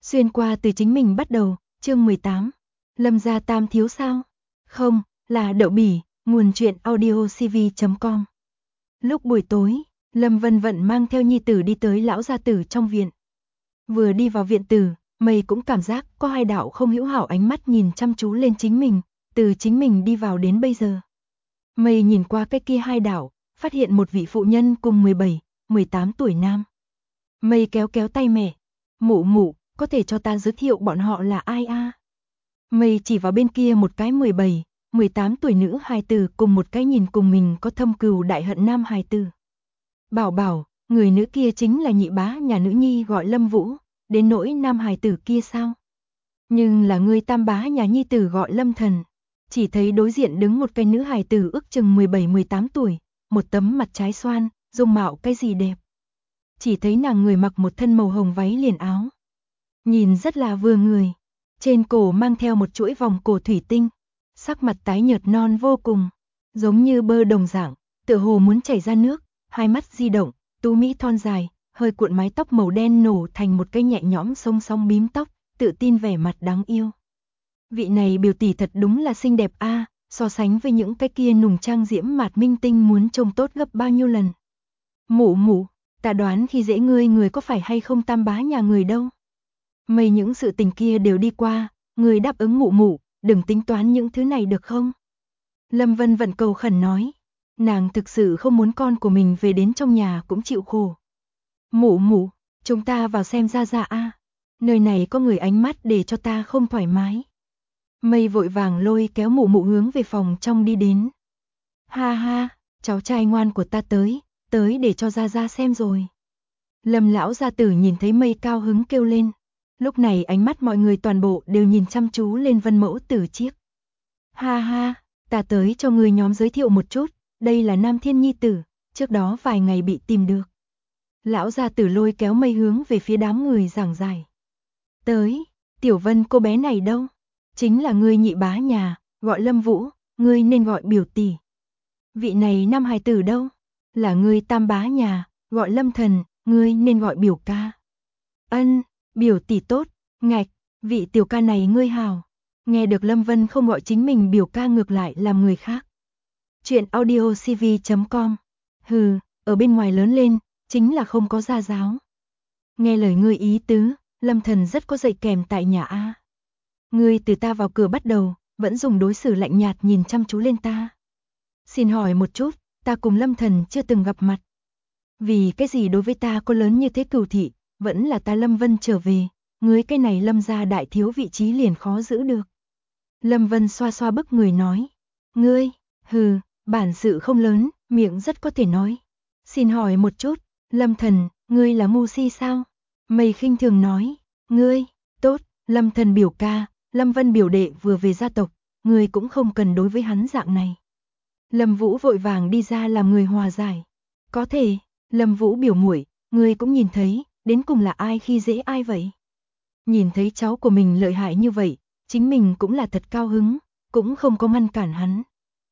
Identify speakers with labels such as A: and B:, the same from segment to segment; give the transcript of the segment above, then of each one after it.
A: Xuyên qua từ chính mình bắt đầu, chương 18. Lâm gia tam thiếu sao? Không, là Đậu Bỉ, nguồn truyện audiocv.com. Lúc buổi tối, Lâm Vân Vận mang theo nhi tử đi tới lão gia tử trong viện. Vừa đi vào viện tử, Mây cũng cảm giác có hai đạo không hữu hảo ánh mắt nhìn chăm chú lên chính mình, từ chính mình đi vào đến bây giờ. Mây nhìn qua cái kia hai đạo, phát hiện một vị phụ nhân cùng 17, 18 tuổi nam. Mây kéo kéo tay mẹ, mụ mụ, có thể cho ta giới thiệu bọn họ là ai a? Mây chỉ vào bên kia một cái 17, 18 tuổi nữ hài tử cùng một cái nhìn cùng mình có thâm cừu đại hận nam hài tử. Bảo bảo, người nữ kia chính là nhị bá nhà nữ nhi gọi Lâm Vũ, đến nỗi nam hài tử kia sao? Nhưng là người tam bá nhà nhi tử gọi Lâm Thần. Chỉ thấy đối diện đứng một cái nữ hài tử ước chừng 17-18 tuổi, một tấm mặt trái xoan, dung mạo cái gì đẹp. Chỉ thấy nàng người mặc một thân màu hồng váy liền áo. Nhìn rất là vừa người. Trên cổ mang theo một chuỗi vòng cổ thủy tinh. Sắc mặt tái nhợt non vô cùng. Giống như bơ đồng dạng, tựa hồ muốn chảy ra nước. Hai mắt di động, tú mỹ thon dài, hơi cuộn mái tóc màu đen nổ thành một cái nhẹ nhõm song song bím tóc, tự tin vẻ mặt đáng yêu. Vị này biểu tỷ thật đúng là xinh đẹp a, so sánh với những cái kia nùng trang diễm mạt minh tinh muốn trông tốt gấp bao nhiêu lần. Mụ mụ, ta đoán khi dễ ngươi người có phải hay không tam bá nhà người đâu. Mấy những sự tình kia đều đi qua, người đáp ứng mụ mụ, đừng tính toán những thứ này được không? Lâm Vân Vận cầu khẩn nói, nàng thực sự không muốn con của mình về đến trong nhà cũng chịu khổ. Mụ mụ, chúng ta vào xem ra ra a, nơi này có người ánh mắt để cho ta không thoải mái. Mây vội vàng lôi kéo mụ mụ hướng về phòng trong đi đến. Ha ha, cháu trai ngoan của ta tới để cho ra ra xem rồi. Lâm lão gia tử nhìn thấy Mây cao hứng kêu lên. Lúc này ánh mắt mọi người toàn bộ đều nhìn chăm chú lên Vân mẫu tử chiếc. Ha ha, ta tới cho người nhóm giới thiệu một chút, đây là Nam Thiên Nhi tử, trước đó vài ngày bị tìm được. Lão gia tử lôi kéo Mây hướng về phía đám người giảng giải. Tới, Tiểu Vân cô bé này đâu? Chính là ngươi nhị bá nhà, gọi Lâm Vũ, ngươi nên gọi biểu tỷ. Vị này nam hài tử đâu? Là ngươi tam bá nhà, gọi Lâm Thần, ngươi nên gọi biểu ca. Ân, biểu tỷ tốt, ngạch, vị tiểu ca này ngươi hào. Nghe được Lâm Vân không gọi chính mình biểu ca ngược lại làm người khác. Chuyện audiocv.com. Hừ, ở bên ngoài lớn lên, chính là không có gia giáo. Nghe lời ngươi ý tứ, Lâm Thần rất có dạy kèm tại nhà a. Ngươi từ ta vào cửa bắt đầu, vẫn dùng đối xử lạnh nhạt nhìn chăm chú lên ta. Xin hỏi một chút, ta cùng Lâm Thần chưa từng gặp mặt. Vì cái gì đối với ta có lớn như thế cừu thị, vẫn là ta Lâm Vân trở về, ngươi cái này Lâm gia đại thiếu vị trí liền khó giữ được. Lâm Vân xoa xoa bức người nói, ngươi, hừ, bản sự không lớn, miệng rất có thể nói. Xin hỏi một chút, Lâm Thần, ngươi là ngu si sao? Mây khinh thường nói, ngươi, tốt, Lâm Thần biểu ca, Lâm Vân biểu đệ vừa về gia tộc, ngươi cũng không cần đối với hắn dạng này. Lâm Vũ vội vàng đi ra làm người hòa giải. Có thể, Lâm Vũ biểu muội, ngươi cũng nhìn thấy, đến cùng là ai khi dễ ai vậy? Nhìn thấy cháu của mình lợi hại như vậy, chính mình cũng là thật cao hứng, cũng không có ngăn cản hắn.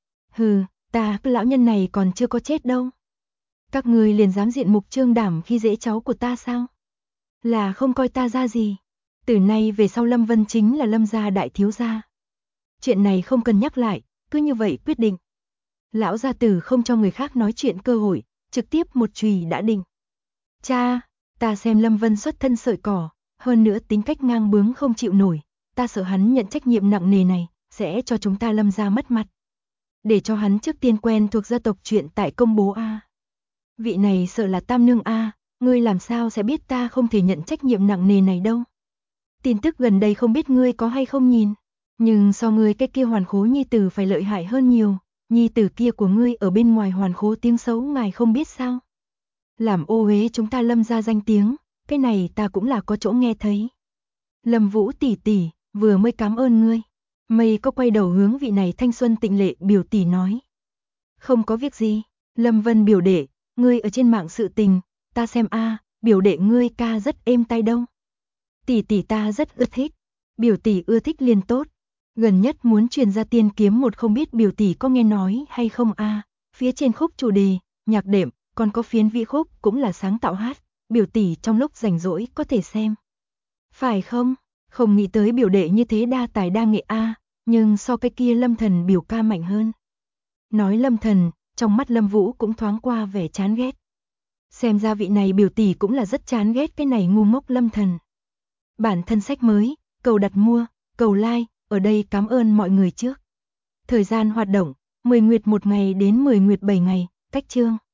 A: Hừ, ta cái lão nhân này còn chưa có chết đâu. Các ngươi liền dám diện mục trương đảm khi dễ cháu của ta sao? Là không coi ta ra gì. Từ nay về sau Lâm Vân chính là Lâm gia đại thiếu gia. Chuyện này không cần nhắc lại, cứ như vậy quyết định. Lão gia tử không cho người khác nói chuyện cơ hội, trực tiếp một chùy đã định. Cha, ta xem Lâm Vân xuất thân sợi cỏ, hơn nữa tính cách ngang bướng không chịu nổi, ta sợ hắn nhận trách nhiệm nặng nề này, sẽ cho chúng ta Lâm gia mất mặt. Để cho hắn trước tiên quen thuộc gia tộc chuyện tại công bố a. Vị này sợ là tam nương a, ngươi làm sao sẽ biết ta không thể nhận trách nhiệm nặng nề này đâu. Tin tức gần đây không biết ngươi có hay không nhìn, nhưng so ngươi cái kia hoàn khố nhi tử phải lợi hại hơn nhiều, nhi tử kia của ngươi ở bên ngoài hoàn khố tiếng xấu ngài không biết sao. Làm ô uế chúng ta Lâm gia danh tiếng, cái này ta cũng là có chỗ nghe thấy. Lâm Vũ tỷ tỷ, vừa mới cảm ơn ngươi. Mây có quay đầu hướng vị này thanh xuân tịnh lệ biểu tỷ nói. Không có việc gì, Lâm Vân biểu đệ, ngươi ở trên mạng sự tình, ta xem a, biểu đệ ngươi ca rất êm tai đâu. Tỷ tỷ ta rất ưa thích, biểu tỷ ưa thích liền tốt. Gần nhất muốn truyền ra tiên kiếm một không biết biểu tỷ có nghe nói hay không a, phía trên khúc chủ đề, nhạc đệm, còn có phiến vĩ khúc cũng là sáng tạo hát, biểu tỷ trong lúc rảnh rỗi có thể xem. Phải không? Không nghĩ tới biểu đệ như thế đa tài đa nghệ a, nhưng so cái kia Lâm Thần biểu ca mạnh hơn. Nói Lâm Thần, trong mắt Lâm Vũ cũng thoáng qua vẻ chán ghét. Xem ra vị này biểu tỷ cũng là rất chán ghét cái này ngu ngốc Lâm Thần. Bản thân sách mới, cầu đặt mua, cầu like, ở đây cảm ơn mọi người trước. Thời gian hoạt động, 10 nguyệt 1 ngày đến 10 nguyệt 7 ngày, cách chương.